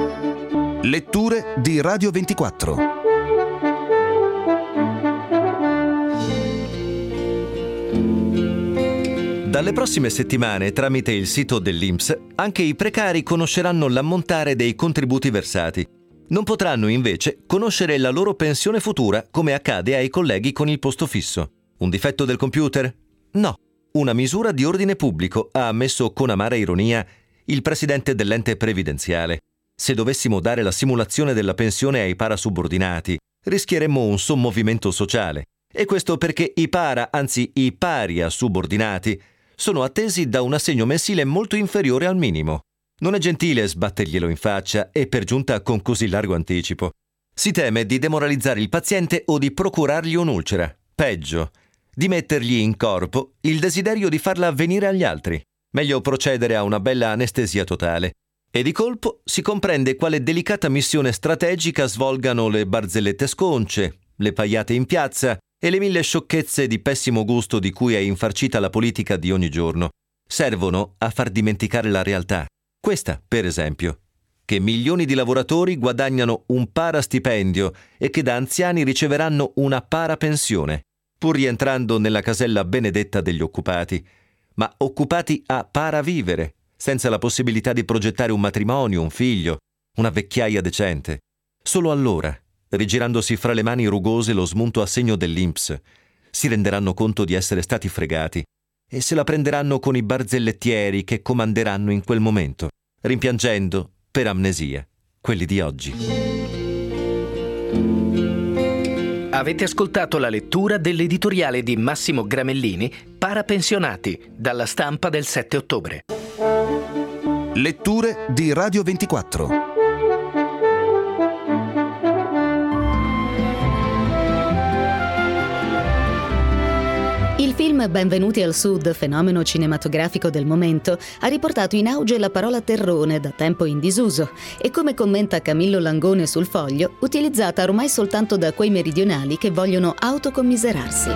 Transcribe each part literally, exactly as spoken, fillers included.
Letture di Radio ventiquattro. Dalle prossime settimane, tramite il sito dell'I N P S, anche i precari conosceranno l'ammontare dei contributi versati. Non potranno invece conoscere la loro pensione futura come accade ai colleghi con il posto fisso. Un difetto del computer? No. Una misura di ordine pubblico, ha ammesso con amara ironia il presidente dell'ente previdenziale. Se dovessimo dare la simulazione della pensione ai parasubordinati, rischieremmo un sommovimento sociale. E questo perché i para, anzi i paria subordinati, sono attesi da un assegno mensile molto inferiore al minimo. Non è gentile sbatterglielo in faccia e per giunta con così largo anticipo. Si teme di demoralizzare il paziente o di procurargli un'ulcera. Peggio, di mettergli in corpo il desiderio di farla avvenire agli altri. Meglio procedere a una bella anestesia totale. E di colpo si comprende quale delicata missione strategica svolgano le barzellette sconce, le paiate in piazza e le mille sciocchezze di pessimo gusto di cui è infarcita la politica di ogni giorno. Servono a far dimenticare la realtà. Questa, per esempio, che milioni di lavoratori guadagnano un parastipendio e che da anziani riceveranno una parapensione, pur rientrando nella casella benedetta degli occupati, ma occupati a paravivere, senza la possibilità di progettare un matrimonio, un figlio, una vecchiaia decente. Solo allora, rigirandosi fra le mani rugose lo smunto assegno dell'I N P S, si renderanno conto di essere stati fregati e se la prenderanno con i barzellettieri che comanderanno in quel momento, rimpiangendo, per amnesia, quelli di oggi. Avete ascoltato la lettura dell'editoriale di Massimo Gramellini, Parapensionati, dalla Stampa del sette ottobre. Letture di Radio ventiquattro. Il film Benvenuti al Sud, fenomeno cinematografico del momento, ha riportato in auge la parola terrone, da tempo in disuso, e come commenta Camillo Langone sul Foglio, utilizzata ormai soltanto da quei meridionali che vogliono autocommiserarsi.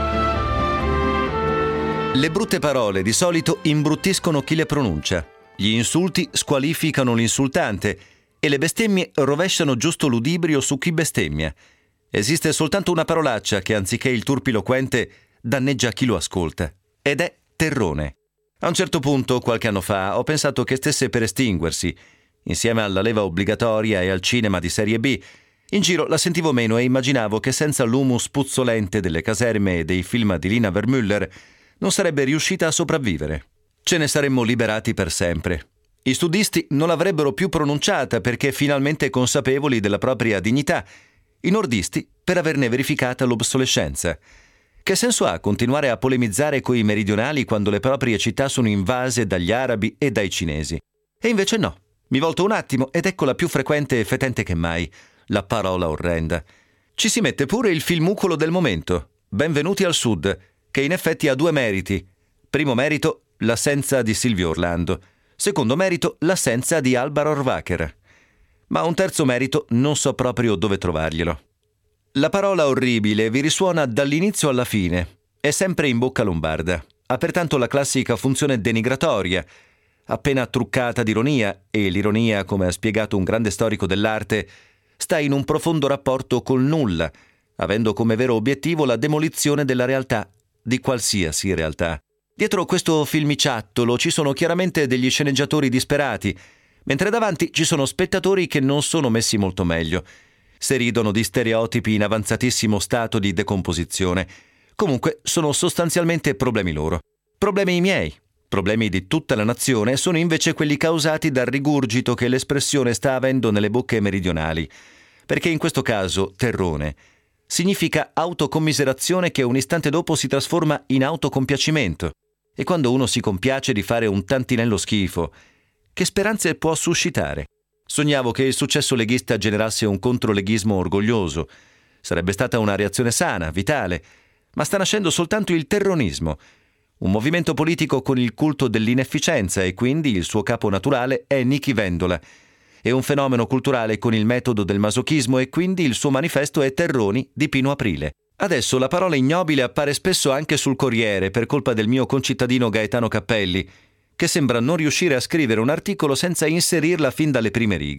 Le brutte parole di solito imbruttiscono chi le pronuncia. Gli insulti squalificano l'insultante e le bestemmie rovesciano giusto l'udibrio su chi bestemmia. Esiste soltanto una parolaccia che, anziché il turpiloquente, danneggia chi lo ascolta, ed è terrone. A un certo punto, qualche anno fa, ho pensato che stesse per estinguersi. Insieme alla leva obbligatoria e al cinema di serie B, in giro la sentivo meno e immaginavo che senza l'humus puzzolente delle caserme e dei film di Lina Wermüller non sarebbe riuscita a sopravvivere. Ce ne saremmo liberati per sempre. I studisti non l'avrebbero più pronunciata perché finalmente consapevoli della propria dignità, i nordisti per averne verificata l'obsolescenza. Che senso ha continuare a polemizzare coi meridionali quando le proprie città sono invase dagli arabi e dai cinesi? E invece no. Mi volto un attimo ed eccola più frequente e fetente che mai, la parola orrenda. Ci si mette pure il filmucolo del momento, Benvenuti al Sud, che in effetti ha due meriti. Primo merito, l'assenza di Silvio Orlando. Secondo merito, l'assenza di Alba Rohrwacher. Ma un terzo merito non so proprio dove trovarglielo. La parola orribile vi risuona dall'inizio alla fine, è sempre in bocca lombarda, ha pertanto la classica funzione denigratoria, appena truccata d'ironia, e l'ironia, come ha spiegato un grande storico dell'arte, sta in un profondo rapporto col nulla, avendo come vero obiettivo la demolizione della realtà, di qualsiasi realtà. Dietro questo filmiciattolo ci sono chiaramente degli sceneggiatori disperati, mentre davanti ci sono spettatori che non sono messi molto meglio. Se ridono di stereotipi in avanzatissimo stato di decomposizione. Comunque sono sostanzialmente problemi loro. Problemi miei, problemi di tutta la nazione, sono invece quelli causati dal rigurgito che l'espressione sta avendo nelle bocche meridionali. Perché in questo caso, terrone, significa autocommiserazione che un istante dopo si trasforma in autocompiacimento. E quando uno si compiace di fare un tantinello schifo, che speranze può suscitare? Sognavo che il successo leghista generasse un controleghismo orgoglioso. Sarebbe stata una reazione sana, vitale, ma sta nascendo soltanto il terronismo, un movimento politico con il culto dell'inefficienza e quindi il suo capo naturale è Nichi Vendola, e un fenomeno culturale con il metodo del masochismo e quindi il suo manifesto è Terroni di Pino Aprile. Adesso la parola ignobile appare spesso anche sul Corriere per colpa del mio concittadino Gaetano Cappelli, che sembra non riuscire a scrivere un articolo senza inserirla fin dalle prime righe.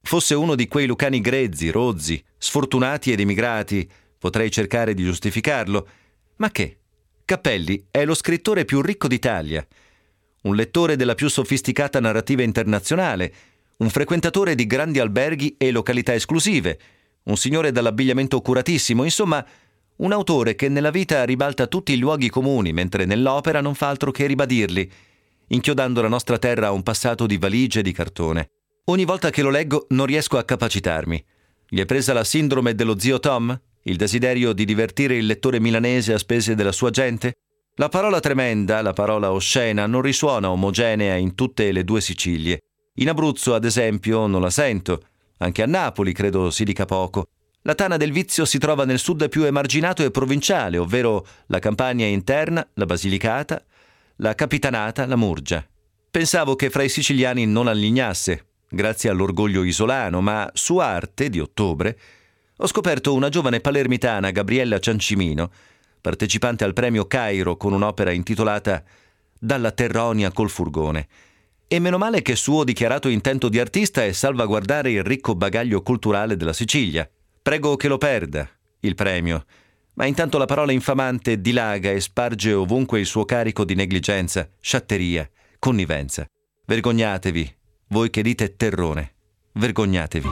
Fosse uno di quei lucani grezzi, rozzi, sfortunati ed emigrati, potrei cercare di giustificarlo. Ma che? Cappelli è lo scrittore più ricco d'Italia, un lettore della più sofisticata narrativa internazionale, un frequentatore di grandi alberghi e località esclusive, un signore dall'abbigliamento curatissimo, insomma, un autore che nella vita ribalta tutti i luoghi comuni, mentre nell'opera non fa altro che ribadirli, inchiodando la nostra terra a un passato di valigie di cartone. Ogni volta che lo leggo non riesco a capacitarmi. Gli è presa la sindrome dello zio Tom? Il desiderio di divertire il lettore milanese a spese della sua gente? La parola tremenda, la parola oscena, non risuona omogenea in tutte le due Sicilie. In Abruzzo, ad esempio, non la sento. Anche a Napoli credo si dica poco. La tana del vizio si trova nel sud più emarginato e provinciale, ovvero la Campania interna, la Basilicata, la Capitanata, la Murgia. Pensavo che fra i siciliani non allignasse, grazie all'orgoglio isolano, ma su Arte di ottobre ho scoperto una giovane palermitana, Gabriella Ciancimino, partecipante al premio Cairo con un'opera intitolata Dalla Terronia col furgone. E meno male che suo dichiarato intento di artista è salvaguardare il ricco bagaglio culturale della Sicilia. Prego che lo perda, il premio, ma intanto la parola infamante dilaga e sparge ovunque il suo carico di negligenza, sciatteria, connivenza. Vergognatevi, voi che dite terrone, vergognatevi.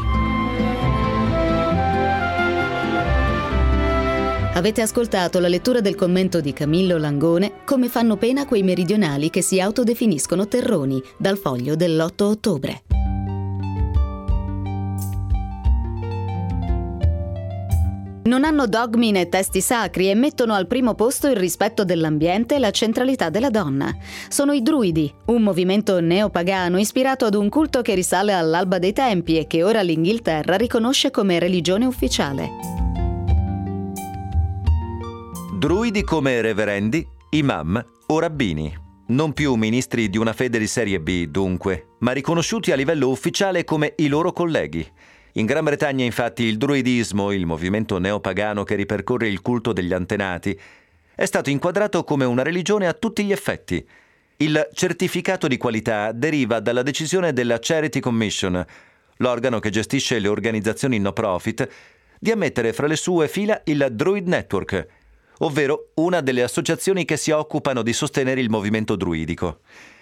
Avete ascoltato la lettura del commento di Camillo Langone, Come fanno pena quei meridionali che si autodefiniscono terroni, dal Foglio dell'otto ottobre. Non hanno dogmi né testi sacri e mettono al primo posto il rispetto dell'ambiente e la centralità della donna. Sono i Druidi, un movimento neopagano ispirato ad un culto che risale all'alba dei tempi e che ora l'Inghilterra riconosce come religione ufficiale. Druidi come reverendi, imam o rabbini. Non più ministri di una fede di serie B, dunque, ma riconosciuti a livello ufficiale come i loro colleghi. In Gran Bretagna, infatti, il druidismo, il movimento neopagano che ripercorre il culto degli antenati, è stato inquadrato come una religione a tutti gli effetti. Il certificato di qualità deriva dalla decisione della Charity Commission, l'organo che gestisce le organizzazioni no profit, di ammettere fra le sue fila il Druid Network, ovvero una delle associazioni che si occupano di sostenere il movimento druidico.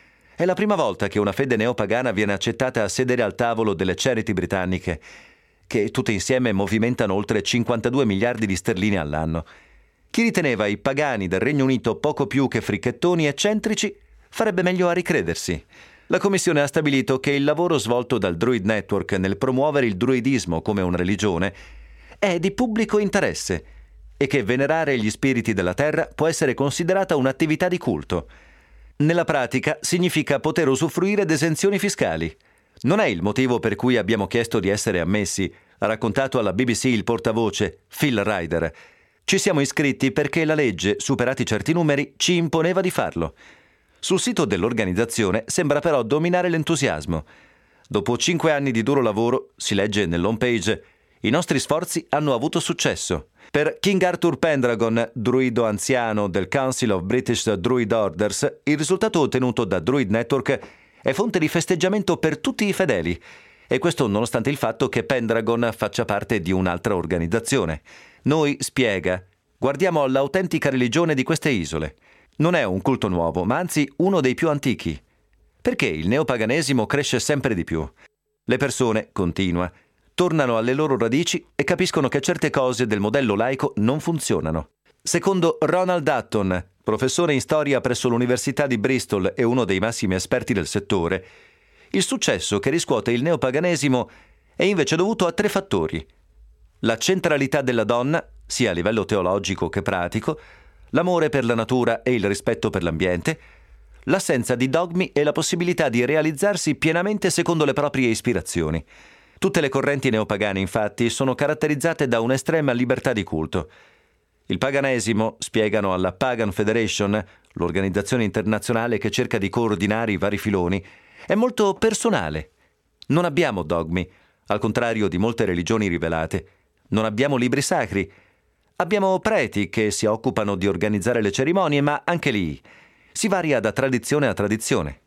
È la prima volta che una fede neopagana viene accettata a sedere al tavolo delle charity britanniche, che tutte insieme movimentano oltre cinquantadue miliardi di sterline all'anno. Chi riteneva i pagani del Regno Unito poco più che fricchettoni eccentrici farebbe meglio a ricredersi. La Commissione ha stabilito che il lavoro svolto dal Druid Network nel promuovere il druidismo come una religione è di pubblico interesse e che venerare gli spiriti della terra può essere considerata un'attività di culto. Nella pratica significa poter usufruire d'esenzioni fiscali. Non è il motivo per cui abbiamo chiesto di essere ammessi, ha raccontato alla B B C il portavoce Phil Ryder. Ci siamo iscritti perché la legge, superati certi numeri, ci imponeva di farlo. Sul sito dell'organizzazione sembra però dominare l'entusiasmo. Dopo cinque anni di duro lavoro, si legge nell'home page, i nostri sforzi hanno avuto successo. Per King Arthur Pendragon, druido anziano del Council of British Druid Orders, il risultato ottenuto da Druid Network è fonte di festeggiamento per tutti i fedeli, e questo nonostante il fatto che Pendragon faccia parte di un'altra organizzazione. Noi, spiega, guardiamo all'autentica religione di queste isole. Non è un culto nuovo, ma anzi uno dei più antichi. Perché il neopaganesimo cresce sempre di più? Le persone, continua, tornano alle loro radici e capiscono che certe cose del modello laico non funzionano. Secondo Ronald Dutton, professore in storia presso l'Università di Bristol e uno dei massimi esperti del settore, il successo che riscuote il neopaganesimo è invece dovuto a tre fattori: la centralità della donna, sia a livello teologico che pratico, l'amore per la natura e il rispetto per l'ambiente, l'assenza di dogmi e la possibilità di realizzarsi pienamente secondo le proprie ispirazioni. Tutte le correnti neopagane, infatti, sono caratterizzate da un'estrema libertà di culto. Il paganesimo, spiegano alla Pagan Federation, l'organizzazione internazionale che cerca di coordinare i vari filoni, è molto personale. Non abbiamo dogmi, al contrario di molte religioni rivelate. Non abbiamo libri sacri. Abbiamo preti che si occupano di organizzare le cerimonie, ma anche lì si varia da tradizione a tradizione.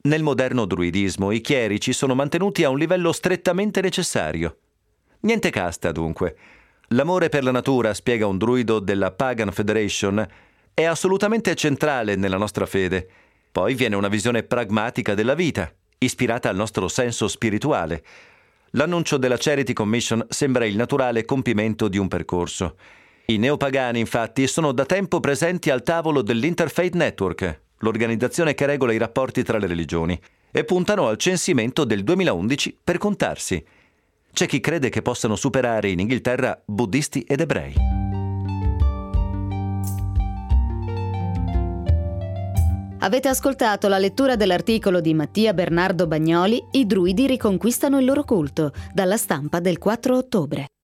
Nel moderno druidismo i chierici sono mantenuti a un livello strettamente necessario. Niente casta, dunque. L'amore per la natura, spiega un druido della Pagan Federation, è assolutamente centrale nella nostra fede. Poi viene una visione pragmatica della vita, ispirata al nostro senso spirituale. L'annuncio della Charity Commission sembra il naturale compimento di un percorso. I neopagani, infatti, sono da tempo presenti al tavolo dell'Interfaith Network, l'organizzazione che regola i rapporti tra le religioni, e puntano al censimento del duemilaundici per contarsi. C'è chi crede che possano superare in Inghilterra buddisti ed ebrei. Avete ascoltato la lettura dell'articolo di Mattia Bernardo Bagnoli, I druidi riconquistano il loro culto, dalla Stampa del quattro ottobre.